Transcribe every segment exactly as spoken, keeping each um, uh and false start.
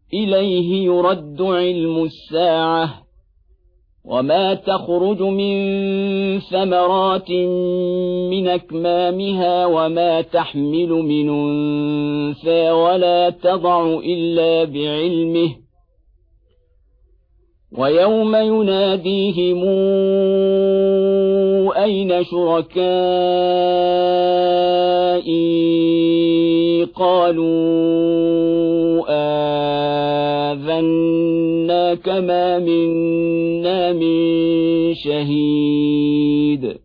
إليه يرد علم الساعة وما تخرج من ثمرات من أكمامها وما تحمل من أنثى ولا تضع إلا بعلمه ويوم يناديهم أين شركائي قالوا آذناك ما منا من شهيد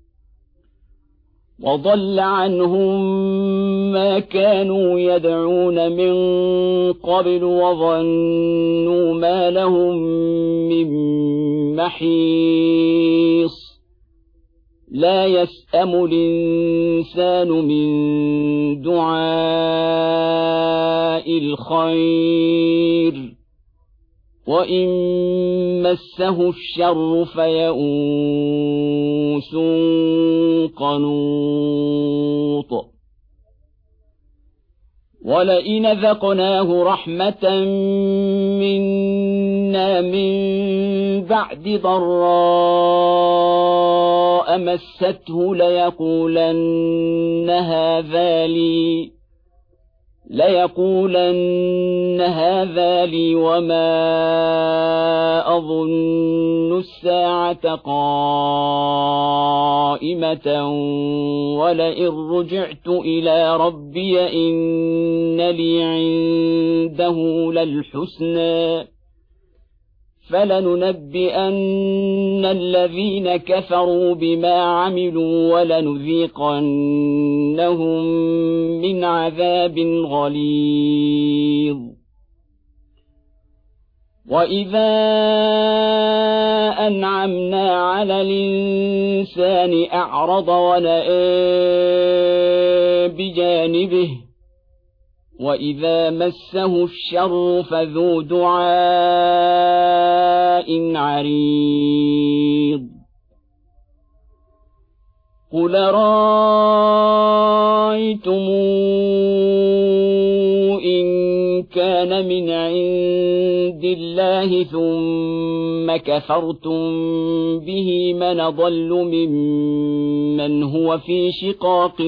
وضل عنهم ما كانوا يدعون من قبل وظنوا ما لهم من محيص لا يسأم الإنسان من دعاء الخير وإن مسه الشر فيئوس قنوط ولئن ذقناه رحمة منا من بعد ضراء مسته ليقولن هذا لي ليقولن هذا لي وما أظن الساعة قائمة ولئن رجعت إلى ربي إن لي عنده للحسنى فلننبئن الذين كفروا بما عملوا ولنذيقنهم من عذاب غليظ وإذا أنعمنا على الإنسان أعرض ونأى بجانبه وإذا مسه الشر فذو دعاء عريض قل رأيتم إن كان من عند الله ثم كفرتم به من ضل ممن هو في شقاق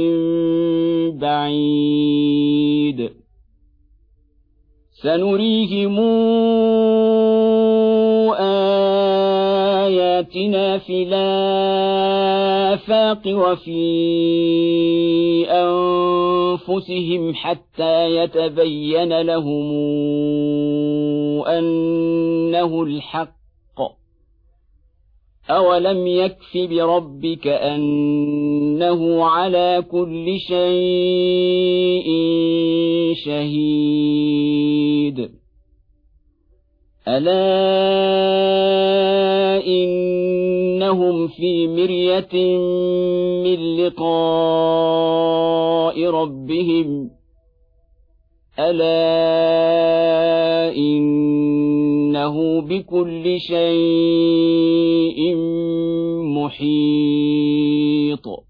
بعيد سنريهم آياتنا في الآفاق وفي أنفسهم حتى يتبين لهم أنه الحق أولم يكف بربك أنه على كل شيء شهيد ألا إنهم في مرية من لقاء ربهم ألا إنه بكل شيء محيط